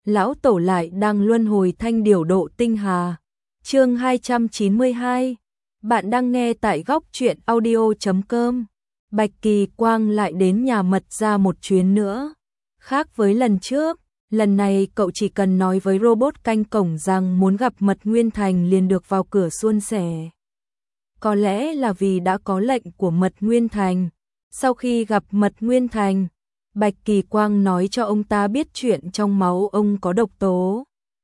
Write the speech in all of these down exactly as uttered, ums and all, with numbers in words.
lão tổ lại đang luân hồi thanh điểu độ tinh hà. Chương hai trăm chín mươi hai. Bạn đang nghe tại góc truyện audio chấm com. Bạch Kỳ Quang lại đến nhà Mật gia một chuyến nữa. Khác với lần trước, lần này cậu chỉ cần nói với robot canh cổng rằng muốn gặp Mật Nguyên Thành liền được vào cửa suôn sẻ. Có lẽ là vì đã có lệnh của Mật Nguyên Thành. Sau khi gặp Mật Nguyên Thành, Bạch Kỳ Quang nói cho ông ta biết chuyện trong máu ông có độc tố.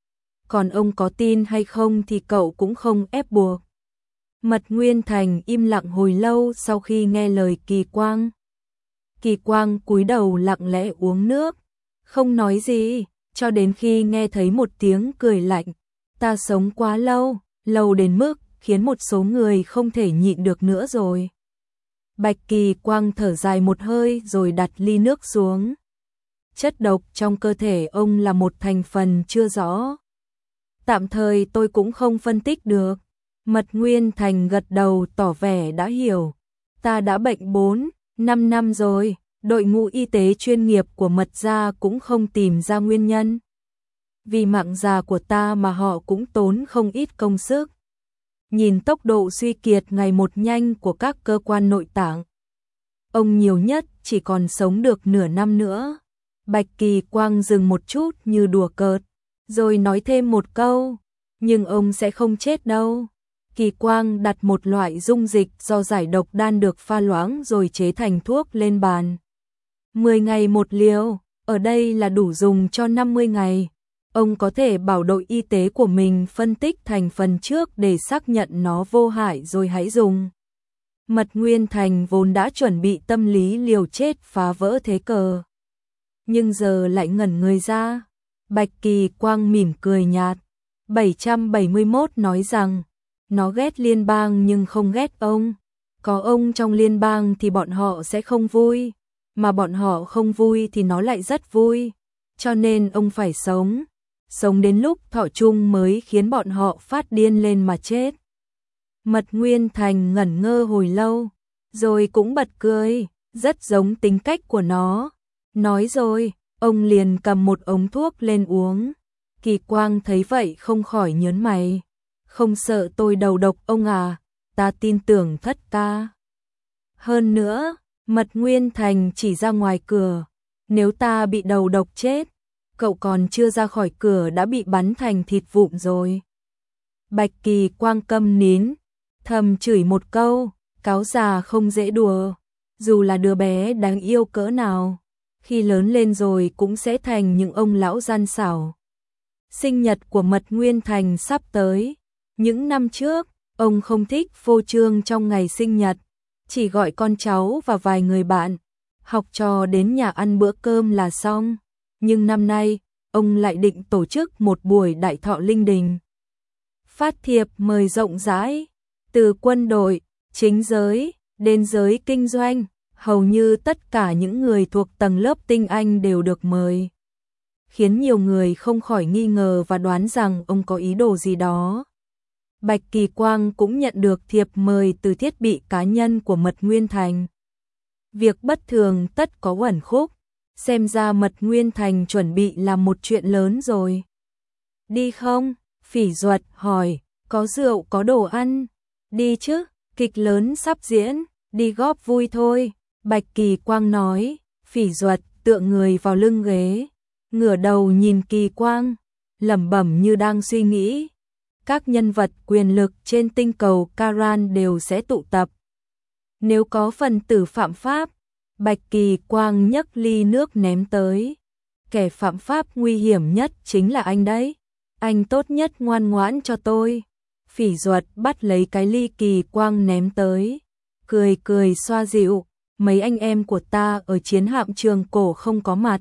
Còn ông có tin hay không thì cậu cũng không ép buộc. Mật Nguyên Thành im lặng hồi lâu sau khi nghe lời Kỳ Quang. Kỳ Quang cúi đầu lặng lẽ uống nước, không nói gì, cho đến khi nghe thấy một tiếng cười lạnh. Ta sống quá lâu, lâu đến mức khiến một số người không thể nhịn được nữa rồi. Bạch Kỳ Quang thở dài một hơi rồi đặt ly nước xuống. Chất độc trong cơ thể ông là một thành phần chưa rõ. Tạm thời tôi cũng không phân tích được. Mật Nguyên Thành gật đầu tỏ vẻ đã hiểu. Ta đã bệnh bốn, năm năm rồi, đội ngũ y tế chuyên nghiệp của Mật gia cũng không tìm ra nguyên nhân. Vì mạng già của ta mà họ cũng tốn không ít công sức. Nhìn tốc độ suy kiệt ngày một nhanh của các cơ quan nội tạng, ông nhiều nhất chỉ còn sống được nửa năm nữa. Bạch Kỳ Quang dừng một chút như đùa cợt, rồi nói thêm một câu, nhưng ông sẽ không chết đâu. Kỳ Quang đặt một loại dung dịch do giải độc đan được pha loãng rồi chế thành thuốc lên bàn. mười ngày một liều, ở đây là đủ dùng cho năm mươi ngày. Ông có thể bảo đội y tế của mình phân tích thành phần trước để xác nhận nó vô hại rồi hãy dùng. Mật Nguyên Thành vốn đã chuẩn bị tâm lý liều chết phá vỡ thế cờ, nhưng giờ lại ngẩn người ra. Bạch Kỳ Quang mỉm cười nhạt. bảy trăm bảy mươi mốt nói rằng, nó ghét liên bang nhưng không ghét ông. Có ông trong liên bang thì bọn họ sẽ không vui, mà bọn họ không vui thì nó lại rất vui. Cho nên ông phải sống. Sống đến lúc thọ chung mới khiến bọn họ phát điên lên mà chết. Mật Nguyên Thành ngẩn ngơ hồi lâu, rồi cũng bật cười, rất giống tính cách của nó. Nói rồi, ông liền cầm một ống thuốc lên uống. Kỳ Quang thấy vậy không khỏi nhớn mày. Không sợ tôi đầu độc ông à, ta tin tưởng thất ca. Hơn nữa, Mật Nguyên Thành chỉ ra ngoài cửa, nếu ta bị đầu độc chết, cậu còn chưa ra khỏi cửa đã bị bắn thành thịt vụn rồi. Bạch Kỳ Quang câm nín, thầm chửi một câu, cáo già không dễ đùa, dù là đứa bé đáng yêu cỡ nào, khi lớn lên rồi cũng sẽ thành những ông lão gian xảo. Sinh nhật của Mật Nguyên Thành sắp tới. Những năm trước, ông không thích phô trương trong ngày sinh nhật, chỉ gọi con cháu và vài người bạn, học trò đến nhà ăn bữa cơm là xong. Nhưng năm nay, ông lại định tổ chức một buổi đại thọ linh đình. Phát thiệp mời rộng rãi, từ quân đội, chính giới, đến giới kinh doanh, hầu như tất cả những người thuộc tầng lớp tinh anh đều được mời. Khiến nhiều người không khỏi nghi ngờ và đoán rằng ông có ý đồ gì đó. Bạch Kỳ Quang cũng nhận được thiệp mời từ thiết bị cá nhân của Mật Nguyên Thành. Việc bất thường tất có uẩn khúc. Xem ra Mật Nguyên Thành chuẩn bị làm một chuyện lớn rồi. Đi không? Phỉ Duật hỏi. Có rượu có đồ ăn. Đi chứ, kịch lớn sắp diễn, đi góp vui thôi. Bạch Kỳ Quang nói. Phỉ Duật tựa người vào lưng ghế, ngửa đầu nhìn Kỳ Quang, lẩm bẩm như đang suy nghĩ. Các nhân vật quyền lực trên tinh cầu Karan đều sẽ tụ tập. Nếu có phần tử phạm pháp, Bạch Kỳ Quang nhấc ly nước ném tới. Kẻ phạm pháp nguy hiểm nhất chính là anh đấy. Anh tốt nhất ngoan ngoãn cho tôi. Phỉ Duật bắt lấy cái ly Kỳ Quang ném tới, cười cười xoa dịu. Mấy anh em của ta ở chiến hạm Trường Cổ không có mặt.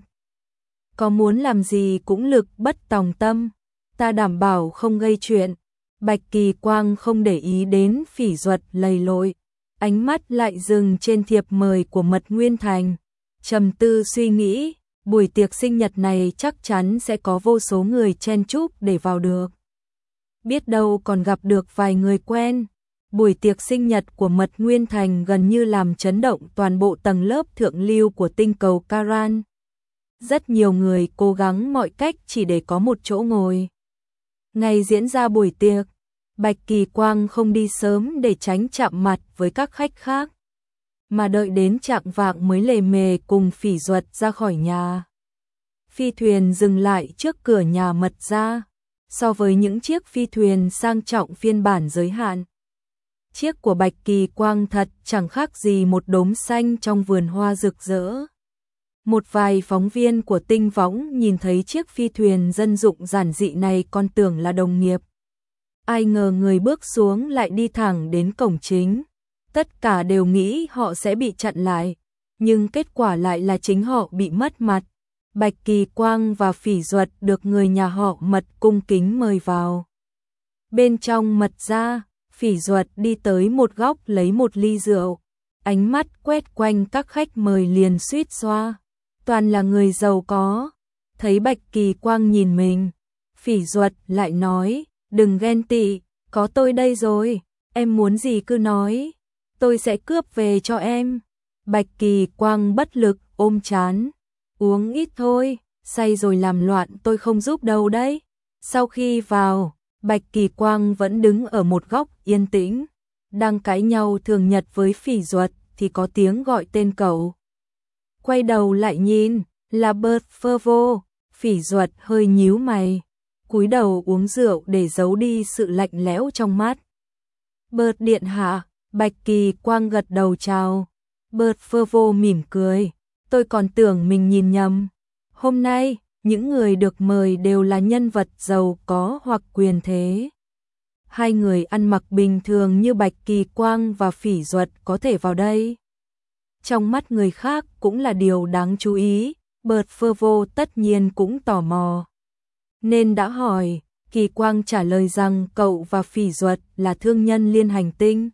Có muốn làm gì cũng lực bất tòng tâm. Ta đảm bảo không gây chuyện. Bạch Kỳ Quang không để ý đến Phỉ Duật lầy lội, ánh mắt lại dừng trên thiệp mời của Mật Nguyên Thành. Trầm tư suy nghĩ, buổi tiệc sinh nhật này chắc chắn sẽ có vô số người chen chúc để vào được. Biết đâu còn gặp được vài người quen. Buổi tiệc sinh nhật của Mật Nguyên Thành gần như làm chấn động toàn bộ tầng lớp thượng lưu của tinh cầu Karan. Rất nhiều người cố gắng mọi cách chỉ để có một chỗ ngồi. Ngày diễn ra buổi tiệc, Bạch Kỳ Quang không đi sớm để tránh chạm mặt với các khách khác, mà đợi đến chạng vạng mới lề mề cùng Phỉ Duật ra khỏi nhà. Phi thuyền dừng lại trước cửa nhà Mật gia. So với những chiếc phi thuyền sang trọng phiên bản giới hạn, chiếc của Bạch Kỳ Quang thật chẳng khác gì một đốm xanh trong vườn hoa rực rỡ. Một vài phóng viên của Tinh Võng nhìn thấy chiếc phi thuyền dân dụng giản dị này còn tưởng là đồng nghiệp. Ai ngờ người bước xuống lại đi thẳng đến cổng chính. Tất cả đều nghĩ họ sẽ bị chặn lại, nhưng kết quả lại là chính họ bị mất mặt. Bạch Kỳ Quang và Phỉ Duật được người nhà họ Mật cung kính mời vào. Bên trong Mật gia, Phỉ Duật đi tới một góc lấy một ly rượu, ánh mắt quét quanh các khách mời liền suýt xoa. Toàn là người giàu có. Thấy Bạch Kỳ Quang nhìn mình, Phỉ Duật lại nói, đừng ghen tị, có tôi đây rồi, em muốn gì cứ nói, tôi sẽ cướp về cho em. Bạch Kỳ Quang bất lực ôm trán, uống ít thôi, say rồi làm loạn tôi không giúp đâu đấy. Sau khi vào, Bạch Kỳ Quang vẫn đứng ở một góc yên tĩnh, đang cãi nhau thường nhật với Phỉ Duật thì có tiếng gọi tên cậu. Quay đầu lại nhìn, là Bert Fervo. Phỉ Duật hơi nhíu mày, cúi đầu uống rượu để giấu đi sự lạnh lẽo trong mắt. Bert điện hạ. Bạch Kỳ Quang gật đầu chào. Bert Fervo mỉm cười, tôi còn tưởng mình nhìn nhầm. Hôm nay, những người được mời đều là nhân vật giàu có hoặc quyền thế. Hai người ăn mặc bình thường như Bạch Kỳ Quang và Phỉ Duật có thể vào đây. Trong mắt người khác cũng là điều đáng chú ý, Bert Fervo tất nhiên cũng tò mò. Nên đã hỏi, Kỳ Quang trả lời rằng cậu và Phỉ Duật là thương nhân liên hành tinh.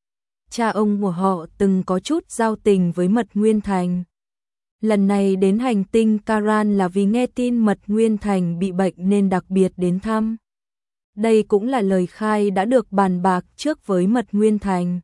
Cha ông của họ từng có chút giao tình với Mật Nguyên Thành. Lần này đến hành tinh Caran là vì nghe tin Mật Nguyên Thành bị bệnh nên đặc biệt đến thăm. Đây cũng là lời khai đã được bàn bạc trước với Mật Nguyên Thành.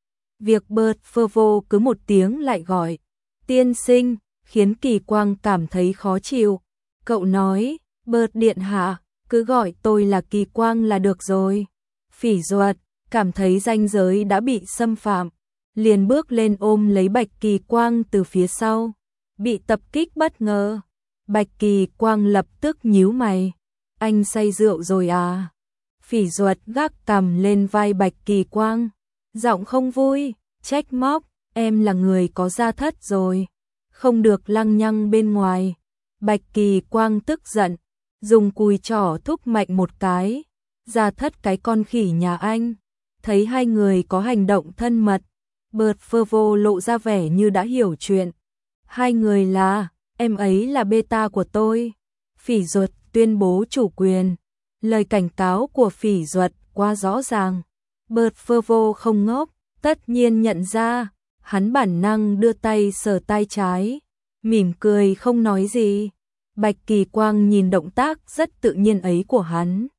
Việc Bert Fervo cứ một tiếng lại gọi tiên sinh khiến Kỳ Quang cảm thấy khó chịu. Cậu nói, Bert điện hạ, cứ gọi tôi là Kỳ Quang là được rồi. Phỉ Duật cảm thấy ranh giới đã bị xâm phạm, liền bước lên ôm lấy Bạch Kỳ Quang từ phía sau. Bị tập kích bất ngờ, Bạch Kỳ Quang lập tức nhíu mày. Anh say rượu rồi à? Phỉ Duật gác cằm lên vai Bạch Kỳ Quang, giọng không vui, trách móc, em là người có gia thất rồi, không được lăng nhăng bên ngoài. Bạch Kỳ Quang tức giận, dùng cùi trỏ thúc mạnh một cái, gia thất cái con khỉ nhà anh. Thấy hai người có hành động thân mật, Bert Fervo lộ ra vẻ như đã hiểu chuyện. Hai người là, em ấy là beta của tôi. Phỉ Duật tuyên bố chủ quyền. Lời cảnh cáo của Phỉ Duật quá rõ ràng. Bert Fervo không ngốc, tất nhiên nhận ra, hắn bản năng đưa tay sờ tay trái, mỉm cười không nói gì. Bạch Kỳ Quang nhìn động tác rất tự nhiên ấy của hắn,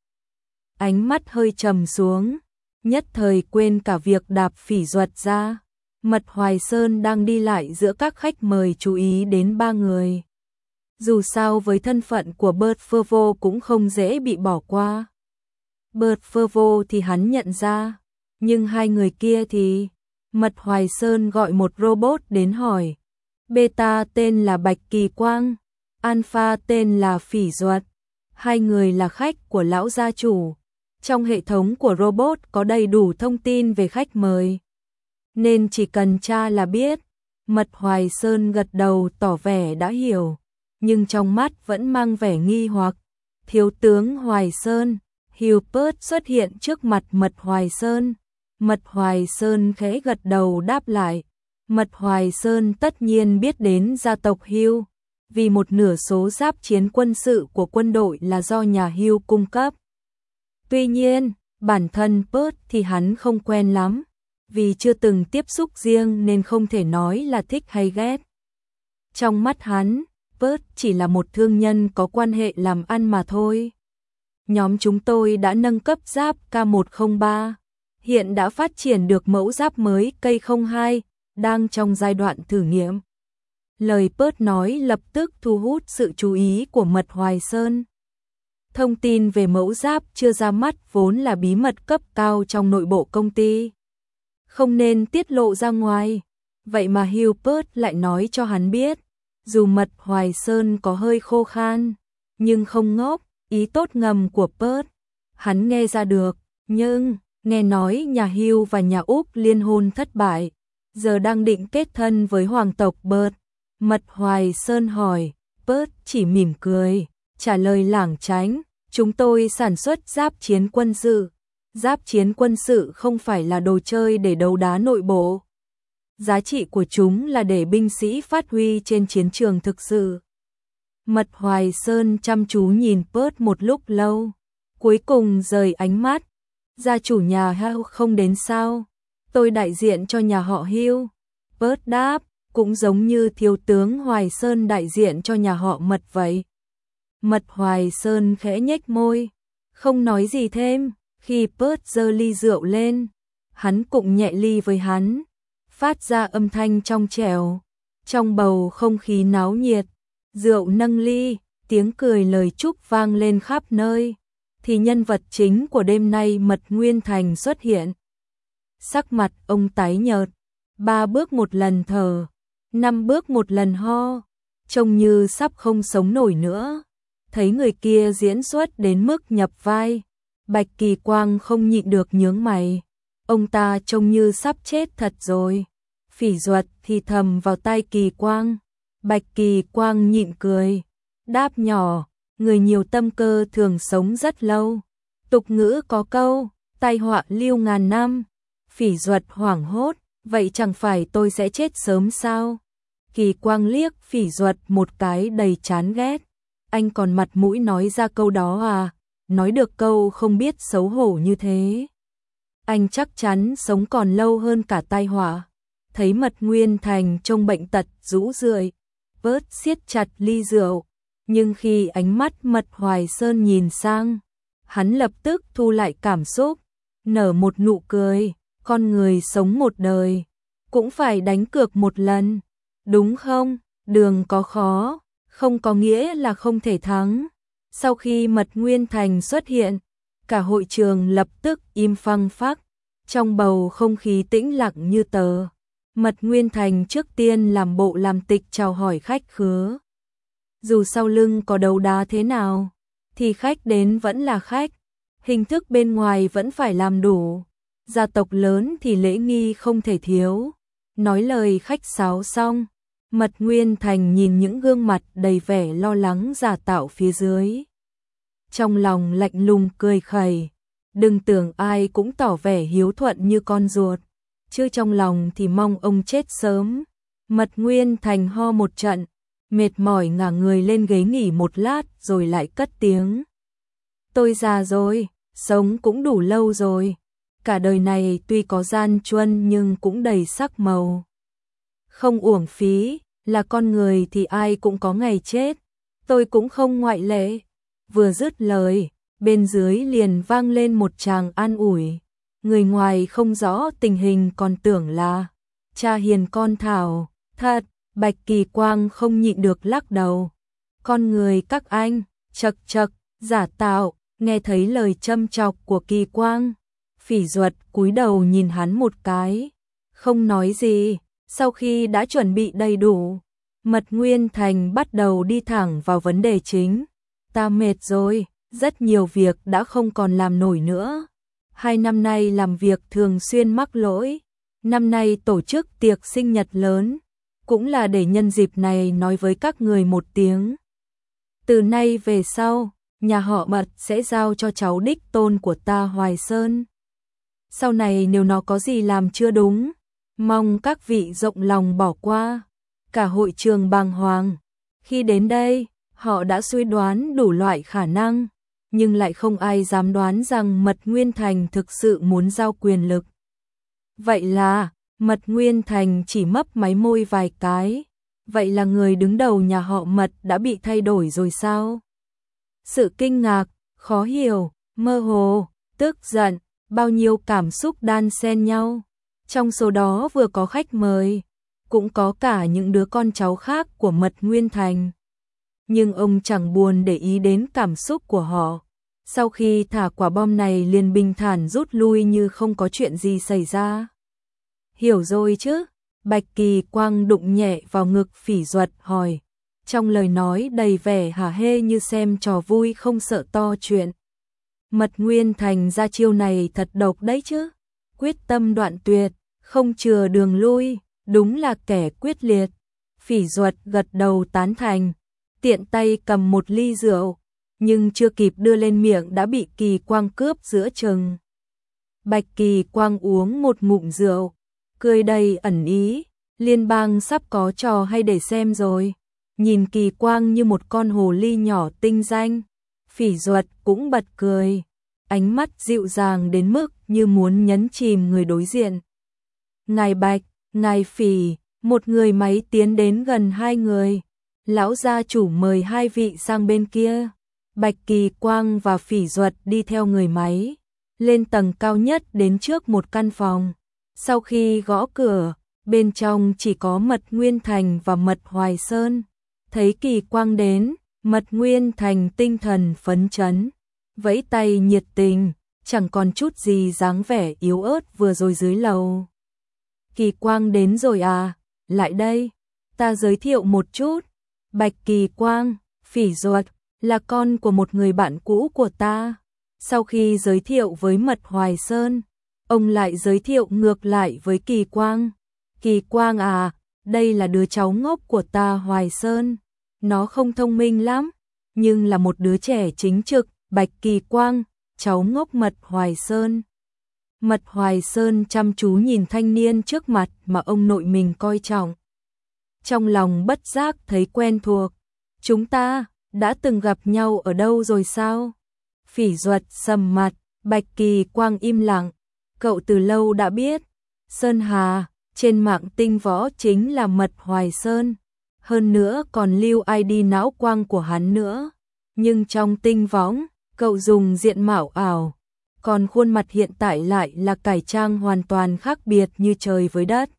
ánh mắt hơi trầm xuống, nhất thời quên cả việc đạp Phỉ Duật ra. Mật Hoài Sơn đang đi lại giữa các khách mời chú ý đến ba người. Dù sao với thân phận của Bert Fervo cũng không dễ bị bỏ qua. Bert Fervo thì hắn nhận ra, nhưng hai người kia thì... Mật Hoài Sơn gọi một robot đến hỏi. Beta tên là Bạch Kỳ Quang, Alpha tên là Phỉ Duật. Hai người là khách của lão gia chủ. Trong hệ thống của robot có đầy đủ thông tin về khách mời, nên chỉ cần tra là biết. Mật Hoài Sơn gật đầu tỏ vẻ đã hiểu, nhưng trong mắt vẫn mang vẻ nghi hoặc. Thiếu tướng Hoài Sơn, Hubert xuất hiện trước mặt Mật Hoài Sơn. Mật Hoài Sơn khẽ gật đầu đáp lại. Mật Hoài Sơn tất nhiên biết đến gia tộc Hugh, vì một nửa số giáp chiến quân sự của quân đội là do nhà Hugh cung cấp. Tuy nhiên, bản thân Bert thì hắn không quen lắm, vì chưa từng tiếp xúc riêng nên không thể nói là thích hay ghét. Trong mắt hắn, Bert chỉ là một thương nhân có quan hệ làm ăn mà thôi. Nhóm chúng tôi đã nâng cấp giáp K một không ba, hiện đã phát triển được mẫu giáp mới K không hai, đang trong giai đoạn thử nghiệm. Lời Pớt nói lập tức thu hút sự chú ý của Mật Hoài Sơn. Thông tin về mẫu giáp chưa ra mắt vốn là bí mật cấp cao trong nội bộ công ty, không nên tiết lộ ra ngoài. Vậy mà Hubert lại nói cho hắn biết. Dù Mật Hoài Sơn có hơi khô khan, nhưng không ngốc, ý tốt ngầm của Pớt hắn nghe ra được. Nhưng nghe nói nhà Hugh và nhà Úc liên hôn thất bại, giờ đang định kết thân với hoàng tộc Bert. Mật Hoài Sơn hỏi, Pớt chỉ mỉm cười, trả lời lảng tránh, chúng tôi sản xuất giáp chiến quân sự. Giáp chiến quân sự không phải là đồ chơi để đấu đá nội bộ. Giá trị của chúng là để binh sĩ phát huy trên chiến trường thực sự. Mật Hoài Sơn chăm chú nhìn Pớt một lúc lâu, cuối cùng rời ánh mắt. Gia chủ nhà Hugh không đến sao? Tôi đại diện cho nhà họ Hugh. Pớt đáp, cũng giống như thiếu tướng Hoài Sơn đại diện cho nhà họ Mật vậy. Mật Hoài Sơn khẽ nhếch môi, không nói gì thêm. Khi Pớt giơ ly rượu lên, hắn cũng nhẹ ly với hắn, phát ra âm thanh trong trẻo. Trong bầu không khí náo nhiệt, rượu nâng ly, tiếng cười lời chúc vang lên khắp nơi, thì nhân vật chính của đêm nay Mật Nguyên Thành xuất hiện. Sắc mặt ông tái nhợt, ba bước một lần thở, năm bước một lần ho, trông như sắp không sống nổi nữa. Thấy người kia diễn xuất đến mức nhập vai, Bạch Kỳ Quang không nhịn được nhướng mày. Ông ta trông như sắp chết thật rồi. Phỉ Duật thì thầm vào tai Kỳ Quang. Bạch Kỳ Quang nhịn cười, đáp nhỏ, người nhiều tâm cơ thường sống rất lâu. Tục ngữ có câu, tai họa lưu ngàn năm. Phỉ Duật hoảng hốt, vậy chẳng phải tôi sẽ chết sớm sao? Kỳ Quang liếc Phỉ Duật một cái đầy chán ghét. Anh còn mặt mũi nói ra câu đó à? Nói được câu không biết xấu hổ như thế, anh chắc chắn sống còn lâu hơn cả tai họa. Thấy Mật Nguyên Thành trông bệnh tật rũ rượi, Pớt siết chặt ly rượu, nhưng khi ánh mắt Mật Hoài Sơn nhìn sang, hắn lập tức thu lại cảm xúc, nở một nụ cười. Con người sống một đời, cũng phải đánh cược một lần, đúng không? Đường có khó, không có nghĩa là không thể thắng. Sau khi Mật Nguyên Thành xuất hiện, cả hội trường lập tức im phăng phắc, trong bầu không khí tĩnh lặng như tờ. Mật Nguyên Thành trước tiên làm bộ làm tịch chào hỏi khách khứa. Dù sau lưng có đấu đá thế nào, thì khách đến vẫn là khách, hình thức bên ngoài vẫn phải làm đủ. Gia tộc lớn thì lễ nghi không thể thiếu. Nói lời khách sáo xong, Mật Nguyên Thành nhìn những gương mặt đầy vẻ lo lắng giả tạo phía dưới. Trong lòng lạnh lùng cười khẩy, đừng tưởng ai cũng tỏ vẻ hiếu thuận như con ruột, chứ trong lòng thì mong ông chết sớm. Mật Nguyên Thành ho một trận, mệt mỏi ngả người lên ghế nghỉ một lát rồi lại cất tiếng. Tôi già rồi, sống cũng đủ lâu rồi. Cả đời này tuy có gian truân nhưng cũng đầy sắc màu. Không uổng phí, là con người thì ai cũng có ngày chết. Tôi cũng không ngoại lệ. Vừa dứt lời, bên dưới liền vang lên một tràng an ủi. Người ngoài không rõ tình hình còn tưởng là cha hiền con thảo. Thật, Bạch Kỳ Quang không nhịn được lắc đầu. Con người các anh, chật chật, giả tạo. Nghe thấy lời châm chọc của Kỳ Quang, Phỉ Duật cúi đầu nhìn hắn một cái, không nói gì. Sau khi đã chuẩn bị đầy đủ, Mật Nguyên Thành bắt đầu đi thẳng vào vấn đề chính. Ta mệt rồi, rất nhiều việc đã không còn làm nổi nữa. Hai năm nay làm việc thường xuyên mắc lỗi. Năm nay tổ chức tiệc sinh nhật lớn, cũng là để nhân dịp này nói với các người một tiếng. Từ nay về sau, nhà họ Mật sẽ giao cho cháu đích tôn của ta Hoài Sơn. Sau này nếu nó có gì làm chưa đúng, mong các vị rộng lòng bỏ qua. Cả hội trường bàng hoàng. Khi đến đây, họ đã suy đoán đủ loại khả năng, nhưng lại không ai dám đoán rằng Mật Nguyên Thành thực sự muốn giao quyền lực. Vậy là, Mật Nguyên Thành chỉ mấp máy môi vài cái. Vậy là người đứng đầu nhà họ Mật đã bị thay đổi rồi sao? Sự kinh ngạc, khó hiểu, mơ hồ, tức giận, bao nhiêu cảm xúc đan xen nhau. Trong số đó vừa có khách mời, cũng có cả những đứa con cháu khác của Mật Nguyên Thành. Nhưng ông chẳng buồn để ý đến cảm xúc của họ. Sau khi thả quả bom này liền bình thản rút lui như không có chuyện gì xảy ra. Hiểu rồi chứ? Bạch Kỳ Quang đụng nhẹ vào ngực Phỉ Duật hỏi, trong lời nói đầy vẻ hả hê như xem trò vui không sợ to chuyện. Mật Nguyên Thành ra chiêu này thật độc đấy chứ. Quyết tâm đoạn tuyệt, không chừa đường lui, đúng là kẻ quyết liệt. Phỉ Duật gật đầu tán thành, tiện tay cầm một ly rượu, nhưng chưa kịp đưa lên miệng đã bị Kỳ Quang cướp giữa chừng. Bạch Kỳ Quang uống một ngụm rượu, cười đầy ẩn ý, liên bang sắp có trò hay để xem rồi. Nhìn Kỳ Quang như một con hồ ly nhỏ tinh danh, Phỉ Duật cũng bật cười, ánh mắt dịu dàng đến mức như muốn nhấn chìm người đối diện. Ngài Bạch, ngài Phỉ, một người máy tiến đến gần hai người. Lão gia chủ mời hai vị sang bên kia. Bạch Kỳ Quang và Phỉ Duật đi theo người máy, lên tầng cao nhất đến trước một căn phòng. Sau khi gõ cửa, bên trong chỉ có Mật Nguyên Thành và Mật Hoài Sơn. Thấy Kỳ Quang đến, Mật Nguyên Thành tinh thần phấn chấn, vẫy tay nhiệt tình, chẳng còn chút gì dáng vẻ yếu ớt vừa rồi dưới lầu. Kỳ Quang đến rồi à, lại đây, ta giới thiệu một chút. Bạch Kỳ Quang, Phỉ Duật, là con của một người bạn cũ của ta. Sau khi giới thiệu với Mật Hoài Sơn, ông lại giới thiệu ngược lại với Kỳ Quang. Kỳ Quang à, đây là đứa cháu ngốc của ta Hoài Sơn. Nó không thông minh lắm, nhưng là một đứa trẻ chính trực. Bạch Kỳ Quang, cháu ngốc Mật Hoài Sơn. Mật Hoài Sơn chăm chú nhìn thanh niên trước mặt mà ông nội mình coi trọng. Trong lòng bất giác thấy quen thuộc. Chúng ta đã từng gặp nhau ở đâu rồi sao? Phỉ Duật sầm mặt, Bạch Kỳ Quang im lặng. Cậu từ lâu đã biết. Sơn Hà, trên mạng tinh võ chính là Mật Hoài Sơn. Hơn nữa còn lưu i đê não quang của hắn nữa. Nhưng trong tinh võng, cậu dùng diện mạo ảo. Còn khuôn mặt hiện tại lại là cải trang hoàn toàn khác biệt như trời với đất.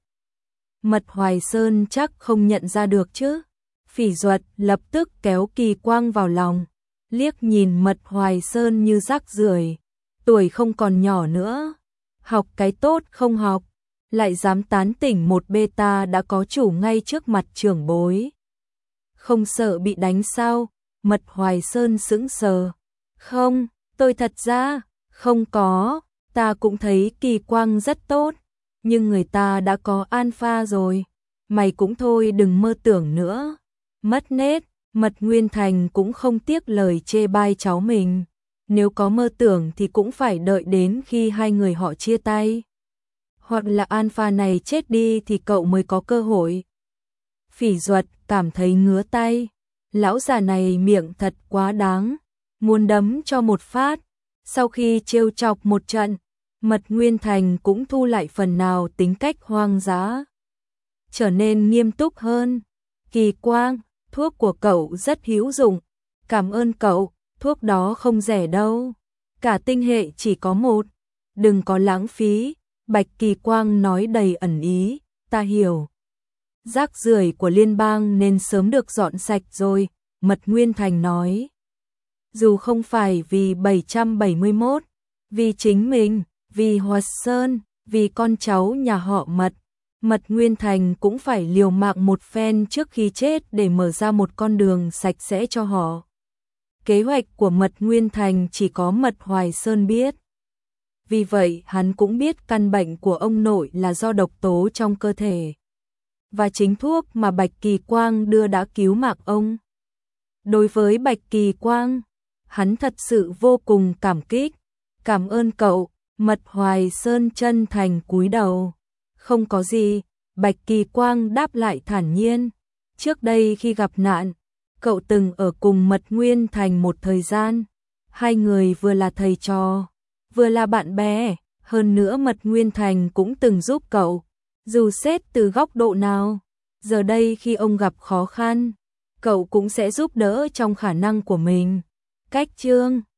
Mật Hoài Sơn chắc không nhận ra được chứ. Phỉ Duật lập tức kéo Kỳ Quang vào lòng, liếc nhìn Mật Hoài Sơn như rác rưởi, tuổi không còn nhỏ nữa, học cái tốt không học, lại dám tán tỉnh một beta đã có chủ ngay trước mặt trưởng bối. Không sợ bị đánh sao? Mật Hoài Sơn sững sờ. Không, tôi thật ra không có, ta cũng thấy Kỳ Quang rất tốt, nhưng người ta đã có alpha rồi, mày cũng thôi đừng mơ tưởng nữa. Mất nết, Mật Nguyên Thành cũng không tiếc lời chê bai cháu mình, nếu có mơ tưởng thì cũng phải đợi đến khi hai người họ chia tay. Hoặc là alpha này chết đi thì cậu mới có cơ hội. Phỉ Duật cảm thấy ngứa tay, lão già này miệng thật quá đáng, muốn đấm cho một phát. Sau khi trêu chọc một trận, Mật Nguyên Thành cũng thu lại phần nào tính cách hoang dã, trở nên nghiêm túc hơn. Kỳ Quang, thuốc của cậu rất hữu dụng, cảm ơn cậu, thuốc đó không rẻ đâu, cả tinh hệ chỉ có một, đừng có lãng phí. Bạch Kỳ Quang nói đầy ẩn ý, ta hiểu. Rác rưởi của liên bang nên sớm được dọn sạch rồi, Mật Nguyên Thành nói. Dù không phải vì bảy trăm bảy mươi mốt, vì chính mình, vì Hoạt Sơn, vì con cháu nhà họ Mật, Mật Nguyên Thành cũng phải liều mạng một phen trước khi chết để mở ra một con đường sạch sẽ cho họ. Kế hoạch của Mật Nguyên Thành chỉ có Mật Hoài Sơn biết. Vì vậy hắn cũng biết căn bệnh của ông nội là do độc tố trong cơ thể. Và chính thuốc mà Bạch Kỳ Quang đưa đã cứu mạng ông. Đối với Bạch Kỳ Quang, hắn thật sự vô cùng cảm kích. Cảm ơn cậu, Mật Hoài Sơn chân thành cúi đầu. Không có gì, Bạch Kỳ Quang đáp lại thản nhiên. Trước đây khi gặp nạn, cậu từng ở cùng Mật Nguyên Thành một thời gian. Hai người vừa là thầy trò, vừa là bạn bè. Hơn nữa Mật Nguyên Thành cũng từng giúp cậu, dù xét từ góc độ nào. Giờ đây khi ông gặp khó khăn, cậu cũng sẽ giúp đỡ trong khả năng của mình. Cách chương